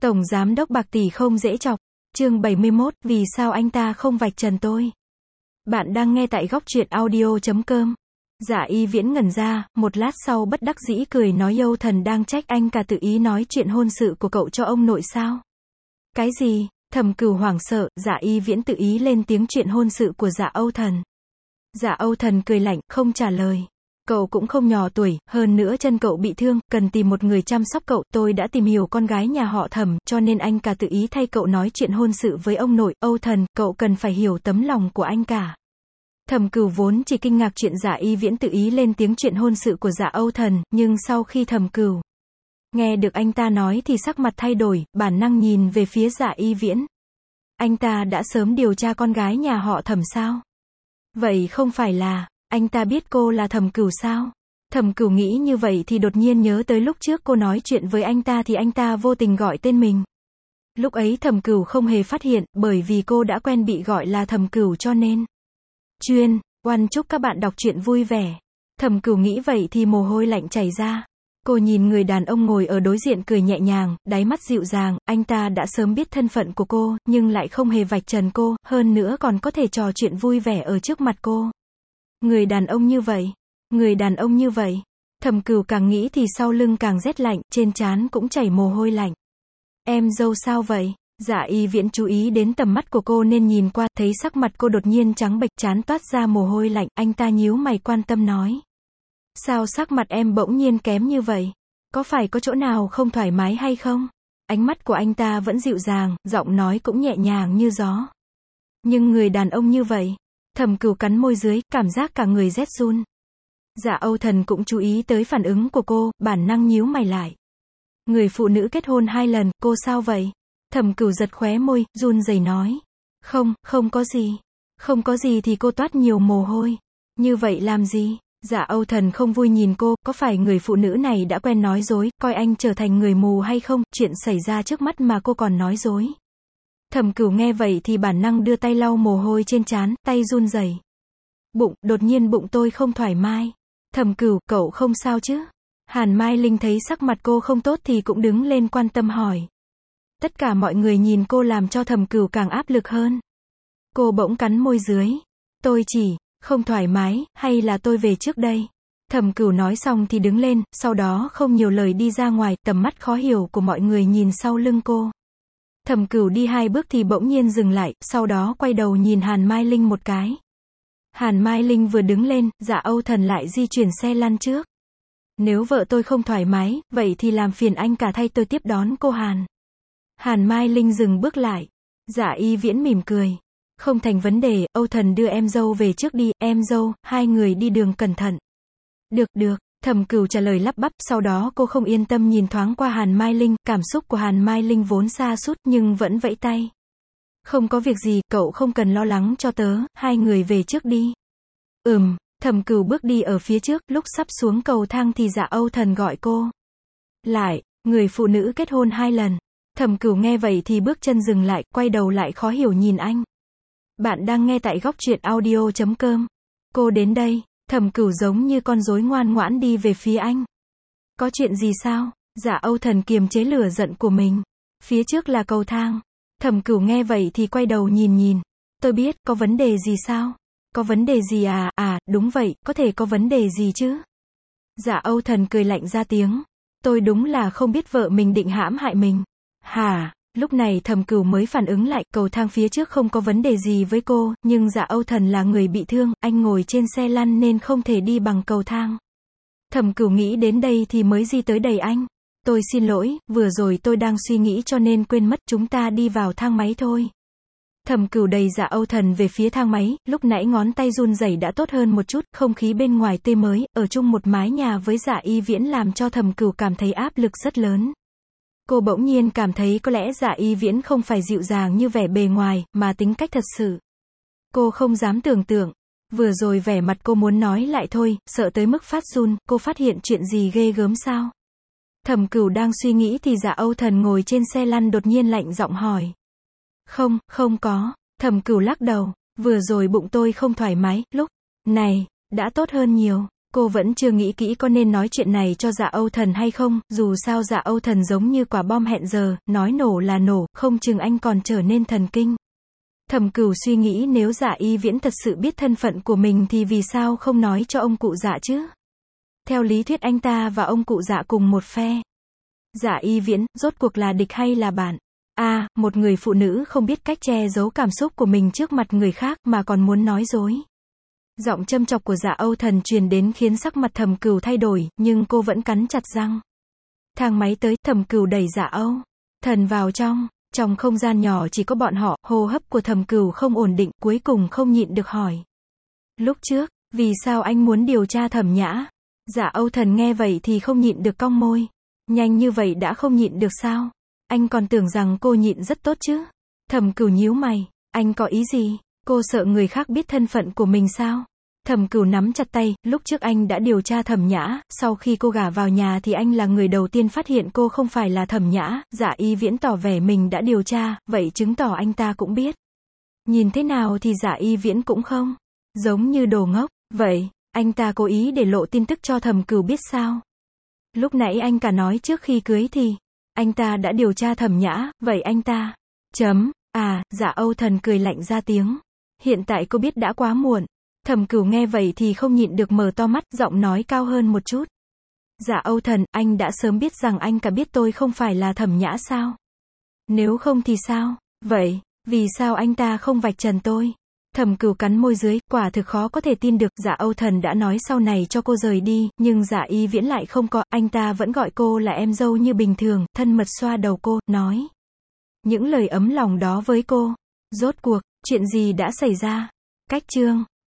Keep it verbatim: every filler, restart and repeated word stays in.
Tổng giám đốc bạc tỷ không dễ chọc. Chương bảy mươi mốt, vì sao anh ta không vạch trần tôi? Bạn đang nghe tại góc truyện audio chấm com. Dạ Y Viễn ngẩn ra, một lát sau bất đắc dĩ cười nói Âu Thần đang trách anh cả tự ý nói chuyện hôn sự của cậu cho ông nội sao? Cái gì? Thẩm Cửu hoảng sợ, Dạ Y Viễn tự ý lên tiếng chuyện hôn sự của Dạ Âu Thần. Dạ Âu Thần cười lạnh, không trả lời. Cậu cũng không nhỏ tuổi, hơn nữa chân cậu bị thương, cần tìm một người chăm sóc cậu, tôi đã tìm hiểu con gái nhà họ Thẩm, cho nên anh cả tự ý thay cậu nói chuyện hôn sự với ông nội. Âu Thần, cậu cần phải hiểu tấm lòng của anh cả. Thẩm Cửu vốn chỉ kinh ngạc chuyện Dạ Y Viễn tự ý lên tiếng chuyện hôn sự của Dạ Âu Thần, nhưng sau khi Thẩm Cửu nghe được anh ta nói thì sắc mặt thay đổi, bản năng nhìn về phía Dạ Y Viễn. Anh ta đã sớm điều tra con gái nhà họ Thẩm sao? Vậy không phải là anh ta biết cô là Thẩm Cửu sao? Thẩm Cửu nghĩ như vậy thì đột nhiên nhớ tới lúc trước cô nói chuyện với anh ta thì anh ta vô tình gọi tên mình. Lúc ấy Thẩm Cửu không hề phát hiện, bởi vì cô đã quen bị gọi là Thẩm Cửu cho nên. Chuyên, oan chúc các bạn đọc truyện vui vẻ. Thẩm Cửu nghĩ vậy thì mồ hôi lạnh chảy ra. Cô nhìn người đàn ông ngồi ở đối diện cười nhẹ nhàng, đáy mắt dịu dàng, anh ta đã sớm biết thân phận của cô, nhưng lại không hề vạch trần cô, hơn nữa còn có thể trò chuyện vui vẻ ở trước mặt cô. Người đàn ông như vậy, người đàn ông như vậy. Thẩm Cửu càng nghĩ thì sau lưng càng rét lạnh, trên trán cũng chảy mồ hôi lạnh. Em dâu sao vậy? Dạ Y Viễn chú ý đến tầm mắt của cô nên nhìn qua, thấy sắc mặt cô đột nhiên trắng bệch, trán toát ra mồ hôi lạnh, anh ta nhíu mày quan tâm nói. Sao sắc mặt em bỗng nhiên kém như vậy? Có phải có chỗ nào không thoải mái hay không? Ánh mắt của anh ta vẫn dịu dàng, giọng nói cũng nhẹ nhàng như gió. Nhưng người đàn ông như vậy. Thẩm Cửu cắn môi dưới, cảm giác cả người rét run. Dạ Âu Thần cũng chú ý tới phản ứng của cô, bản năng nhíu mày lại. Người phụ nữ kết hôn hai lần, cô sao vậy? Thẩm Cửu giật khóe môi, run rẩy nói. Không, không có gì. Không có gì thì cô toát nhiều mồ hôi. Như vậy làm gì? Dạ Âu Thần không vui nhìn cô, có phải người phụ nữ này đã quen nói dối, coi anh trở thành người mù hay không, chuyện xảy ra trước mắt mà cô còn nói dối. Thẩm Cửu nghe vậy thì bản năng đưa tay lau mồ hôi trên trán, tay run rẩy. Bụng, đột nhiên bụng tôi không thoải mái. Thẩm Cửu, cậu không sao chứ? Hàn Mai Linh thấy sắc mặt cô không tốt thì cũng đứng lên quan tâm hỏi. Tất cả mọi người nhìn cô làm cho Thẩm Cửu càng áp lực hơn. Cô bỗng cắn môi dưới. Tôi chỉ không thoải mái, hay là tôi về trước đây? Thẩm Cửu nói xong thì đứng lên, sau đó không nhiều lời đi ra ngoài, tầm mắt khó hiểu của mọi người nhìn sau lưng cô. Thẩm Cửu đi hai bước thì bỗng nhiên dừng lại, sau đó quay đầu nhìn Hàn Mai Linh một cái. Hàn Mai Linh vừa đứng lên, Dạ Âu Thần lại di chuyển xe lăn trước. Nếu vợ tôi không thoải mái, vậy thì làm phiền anh cả thay tôi tiếp đón cô Hàn. Hàn Mai Linh dừng bước lại. Dạ Y Viễn mỉm cười. Không thành vấn đề, Âu Thần đưa em dâu về trước đi, em dâu, hai người đi đường cẩn thận. Được, được, Thẩm Cửu trả lời lắp bắp, sau đó cô không yên tâm nhìn thoáng qua Hàn Mai Linh, cảm xúc của Hàn Mai Linh vốn sa sút nhưng vẫn vẫy tay. Không có việc gì, cậu không cần lo lắng cho tớ, hai người về trước đi. Ừm, Thẩm Cửu bước đi ở phía trước, lúc sắp xuống cầu thang thì Dạ Âu Thần gọi cô. Lại, người phụ nữ kết hôn hai lần. Thẩm Cửu nghe vậy thì bước chân dừng lại, quay đầu lại khó hiểu nhìn anh. Bạn đang nghe tại góc truyện audio chấm com. Cô đến đây. Thẩm Cửu giống như con rối ngoan ngoãn đi về phía anh. Có chuyện gì sao? Dạ Âu Thần kiềm chế lửa giận của mình. Phía trước là cầu thang. Thẩm Cửu nghe vậy thì quay đầu nhìn nhìn. Tôi biết, có vấn đề gì sao? Có vấn đề gì à? À, đúng vậy, có thể có vấn đề gì chứ? Dạ Âu Thần cười lạnh ra tiếng. Tôi đúng là không biết vợ mình định hãm hại mình. Hả? Lúc này Thẩm Cửu mới phản ứng lại, cầu thang phía trước không có vấn đề gì với cô, nhưng Dạ Âu Thần là người bị thương, anh ngồi trên xe lăn nên không thể đi bằng cầu thang. Thẩm Cửu nghĩ đến đây thì mới di tới đẩy anh. Tôi xin lỗi, vừa rồi tôi đang suy nghĩ cho nên quên mất, chúng ta đi vào thang máy thôi. Thẩm Cửu đẩy Dạ Âu Thần về phía thang máy, lúc nãy ngón tay run rẩy đã tốt hơn một chút, không khí bên ngoài tươi mới, ở chung một mái nhà với Dạ Y Viễn làm cho Thẩm Cửu cảm thấy áp lực rất lớn. Cô bỗng nhiên cảm thấy có lẽ Dạ Y Viễn không phải dịu dàng như vẻ bề ngoài, mà tính cách thật sự. Cô không dám tưởng tượng. Vừa rồi vẻ mặt cô muốn nói lại thôi, sợ tới mức phát run, cô phát hiện chuyện gì ghê gớm sao? Thẩm Cửu đang suy nghĩ thì Dạ Âu Thần ngồi trên xe lăn đột nhiên lạnh giọng hỏi. Không, không có. Thẩm Cửu lắc đầu. Vừa rồi bụng tôi không thoải mái, lúc này, đã tốt hơn nhiều. Cô vẫn chưa nghĩ kỹ có nên nói chuyện này cho Dạ Âu Thần hay không, dù sao Dạ Âu Thần giống như quả bom hẹn giờ, nói nổ là nổ, không chừng anh còn trở nên thần kinh. Thẩm Cửu suy nghĩ nếu Dạ Y Viễn thật sự biết thân phận của mình thì vì sao không nói cho ông cụ Dạ chứ? Theo lý thuyết anh ta và ông cụ Dạ cùng một phe. Dạ Y Viễn, rốt cuộc là địch hay là bạn? À, một người phụ nữ không biết cách che giấu cảm xúc của mình trước mặt người khác mà còn muốn nói dối. Giọng châm chọc của Dạ Âu Thần truyền đến khiến sắc mặt Thẩm Cửu thay đổi, nhưng cô vẫn cắn chặt răng. Thang máy tới, Thẩm Cửu đẩy Dạ Âu Thần vào trong. Trong không gian nhỏ chỉ có bọn họ, hô hấp của Thẩm Cửu không ổn định, cuối cùng không nhịn được hỏi. Lúc trước, vì sao anh muốn điều tra Thẩm Nhã? Dạ Âu Thần nghe vậy thì không nhịn được cong môi. Nhanh như vậy đã không nhịn được sao? Anh còn tưởng rằng cô nhịn rất tốt chứ? Thẩm Cửu nhíu mày, anh có ý gì? Cô sợ người khác biết thân phận của mình sao? Thẩm Cửu nắm chặt tay, lúc trước anh đã điều tra Thẩm Nhã, sau khi cô gả vào nhà thì anh là người đầu tiên phát hiện cô không phải là Thẩm Nhã. Dạ Y Viễn tỏ vẻ mình đã điều tra, vậy chứng tỏ anh ta cũng biết. Nhìn thế nào thì Dạ Y Viễn cũng không giống như đồ ngốc. Vậy, anh ta cố ý để lộ tin tức cho Thẩm Cửu biết sao? Lúc nãy anh cả nói trước khi cưới thì anh ta đã điều tra Thẩm Nhã, vậy anh ta chấm, à, Dạ Âu Thần cười lạnh ra tiếng. Hiện tại cô biết đã quá muộn. Thẩm Cửu nghe vậy thì không nhịn được mở to mắt, giọng nói cao hơn một chút. Dạ Âu Thần, anh đã sớm biết rằng anh cả biết tôi không phải là Thẩm Nhã sao? Nếu không thì sao? Vậy, vì sao anh ta không vạch trần tôi? Thẩm Cửu cắn môi dưới, quả thực khó có thể tin được. Dạ Âu Thần đã nói sau này cho cô rời đi, nhưng Dạ Y Viễn lại không có, anh ta vẫn gọi cô là em dâu như bình thường, thân mật xoa đầu cô, nói những lời ấm lòng đó với cô. Rốt cuộc, chuyện gì đã xảy ra? Cách chương